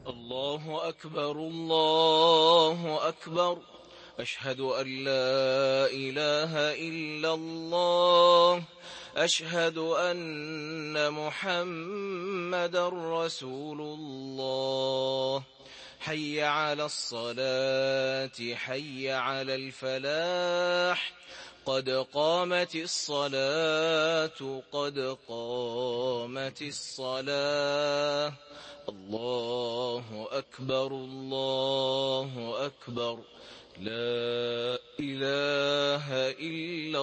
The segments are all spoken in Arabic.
الله أكبر الله أكبر. أشهد أن لا إله إلا الله. أشهد أن محمدا رسول الله. حي على الصلاة حي على الفلاح. قد قامت الصلاة قد قامت الصلاة. الله أكبر الله أكبر. لا إله إلا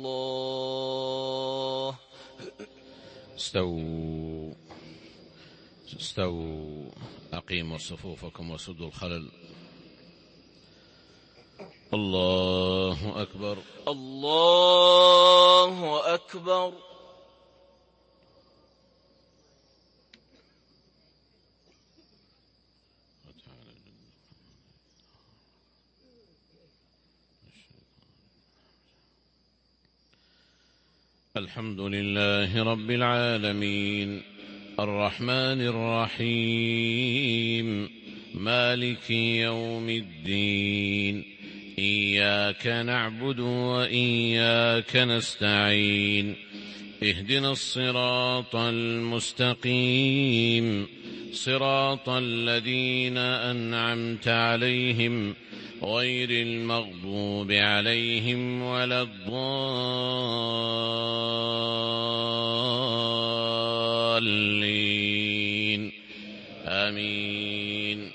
الله. استووا أقيموا صفوفكم وسدوا الخلل. الله أكبر الله أكبر. الحمد لله رب العالمين الرحمن الرحيم مالك يوم الدين. إياك نعبد وإياك نستعين. اهدنا الصراط المستقيم صراط الذين أنعمت عليهم غير المغضوب عليهم ولا الضالين. آمين.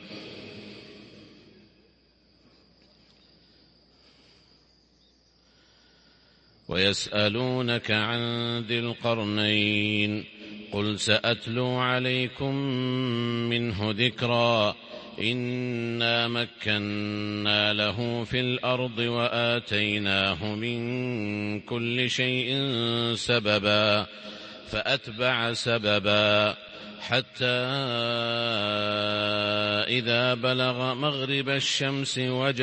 ويسألونك عن ذي القرنين قل سأتلو عليكم منه ذكرا. إنا مكنا له في الأرض وآتيناه من كل شيء سببا فأتبع سببا حتى إذا بلغ مغرب الشمس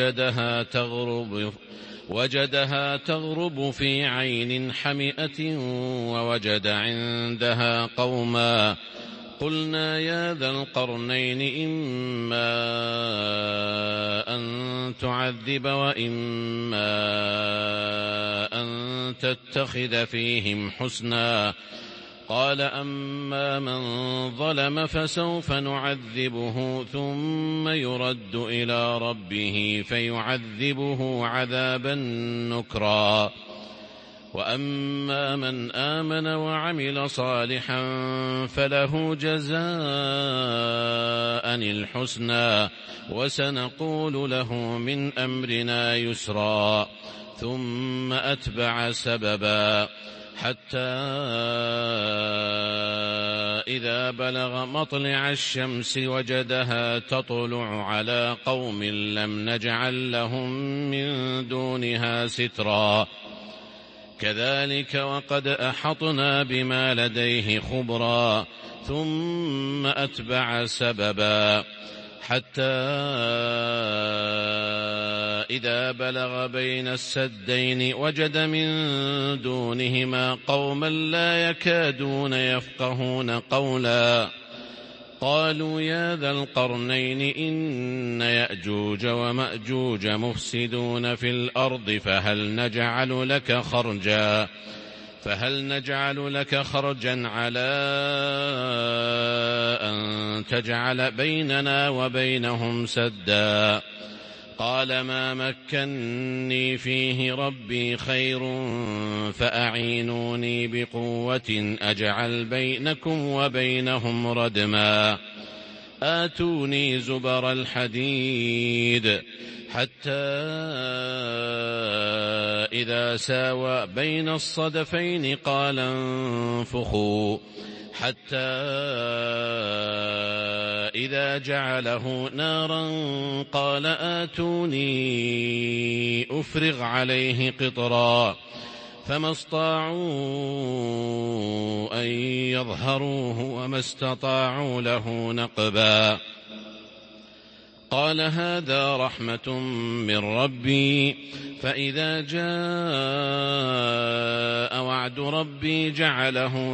وجدها تغرب في عين حمئة ووجد عندها قوما. قلنا يا ذا القرنين إما أن تعذب وإما أن تتخذ فيهم حسنا. قال أما من ظلم فسوف نعذبه ثم يرد إلى ربه فيعذبه عذابا نكرا. وأما من آمن وعمل صالحا فله جزاء الحسنى وسنقول له من أمرنا يسرا. ثم أتبع سببا حتى إذا بلغ مطلع الشمس وجدها تطلع على قوم لم نجعل لهم من دونها سترا. كذلك وقد أحطنا بما لديه خبرا. ثم أتبع سببا حتى إذا بلغ بين السدين وجد من دونهما قوما لا يكادون يفقهون قولا. قالوا يا ذا القرنين إن يأجوج ومأجوج مفسدون في الأرض فهل نجعل لك خرجا على أن تجعل بيننا وبينهم سدا. قال ما مكني فيه ربي خير فأعينوني بقوة أجعل بينكم وبينهم ردما. آتوني زبر الحديد حتى إذا ساوى بين الصدفين قال انفخوا حتى إذا جعله نارا قال آتوني أفرغ عليه قطرا. فما استطاعوا أن يظهروه وما استطاعوا له نقبا. قال هذا رحمة من ربي فإذا جاء وعد ربي جعله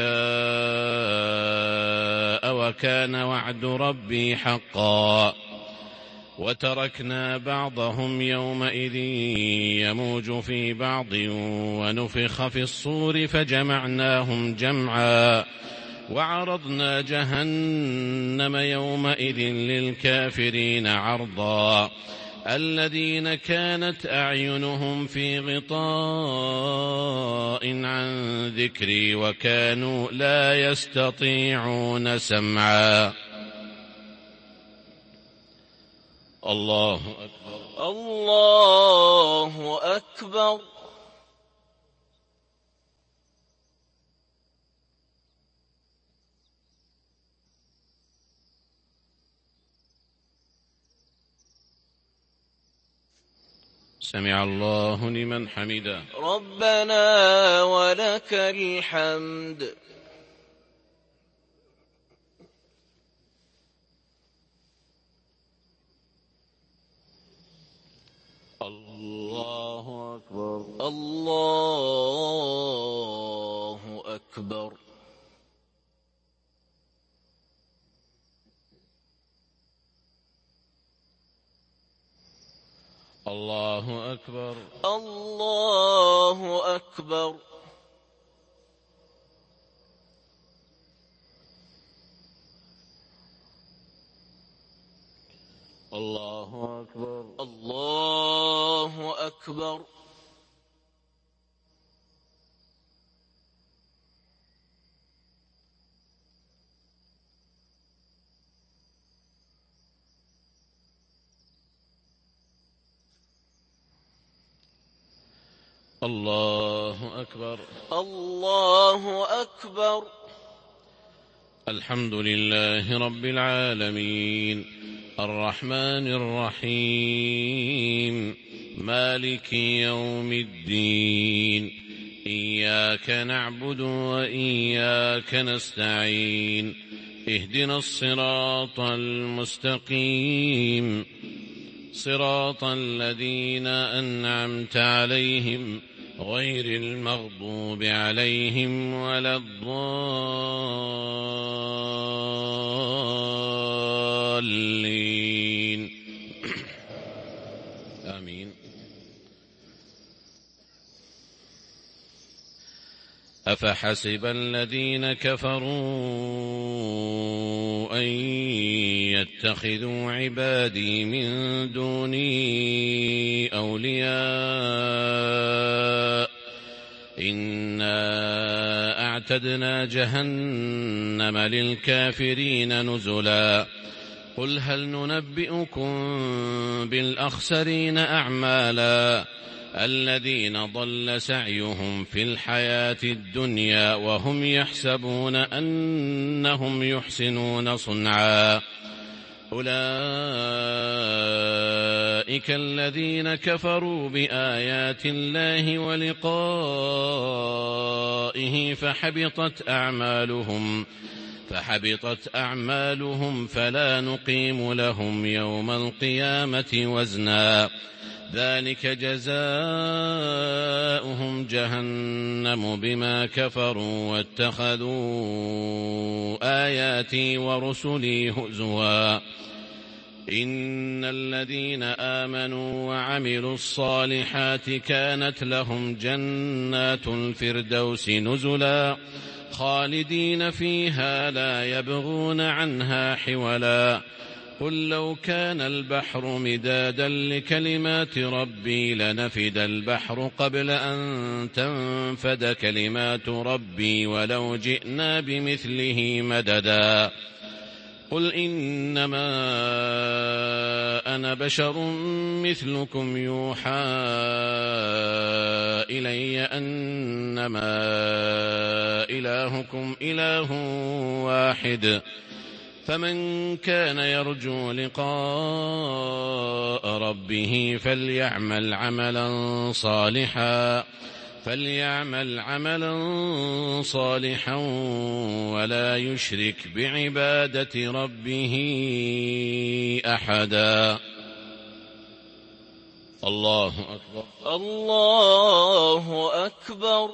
دكاء وكان وعد ربي حقا وتركنا بعضهم يومئذ يموج في بعض ونفخ في الصور فجمعناهم جمعا وعرضنا جهنم يومئذ للكافرين عرضا الذين كانت أعينهم في غطاء عن ذكري وكانوا لا يستطيعون سمعا. الله أكبر الله أكبر. سمع الله لمن حمده. ربنا ولك الحمد. الله أكبر. الله أكبر. الله أكبر. الله أكبر. الله أكبر. الله أكبر. الله أكبر. الله أكبر. الحمد لله رب العالمين الرحمن الرحيم مالك يوم الدين إياك نعبد وإياك نستعين اهدنا الصراط المستقيم صراط الذين أنعمت عليهم غير المغضوب عليهم ولا الضالين آمين. أفحسب الذين كفروا أن يتخذوا عبادي من دوني أولياء إنا أعتدنا جهنم للكافرين نزلا قل هل ننبئكم بالأخسرين أعمالا الذين ضل سعيهم في الحياة الدنيا وهم يحسبون أنهم يحسنون صنعا أولئك الذين كفروا بآيات الله ولقائه فحبطت أعمالهم فلا نقيم لهم يوم القيامة وزنا ذلك جزاؤهم جهنم بما كفروا واتخذوا آياتي ورسلي هزوا إن الذين آمنوا وعملوا الصالحات كانت لهم جنات الفردوس نزلا خالدين فيها لا يبغون عنها حولا قل لو كان البحر مدادا لكلمات ربي لنفد البحر قبل أن تنفد كلمات ربي ولو جئنا بمثله مددا قل إنما أنا بشر مثلكم يوحى إلي أنما إلهكم إله واحد فمن كان يرجو لقاء ربه فليعمل عملا صالحا فليعمل عملا صالحا ولا يشرك بعبادة ربه أحدا. الله أكبر. الله أكبر.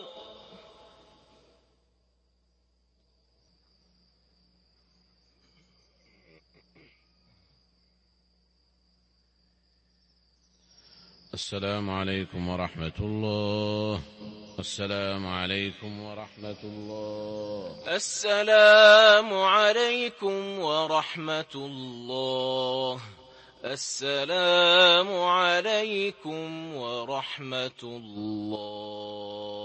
السلام عليكم ورحمة الله. السلام عليكم ورحمة الله. السلام عليكم ورحمة الله. السلام عليكم ورحمة الله.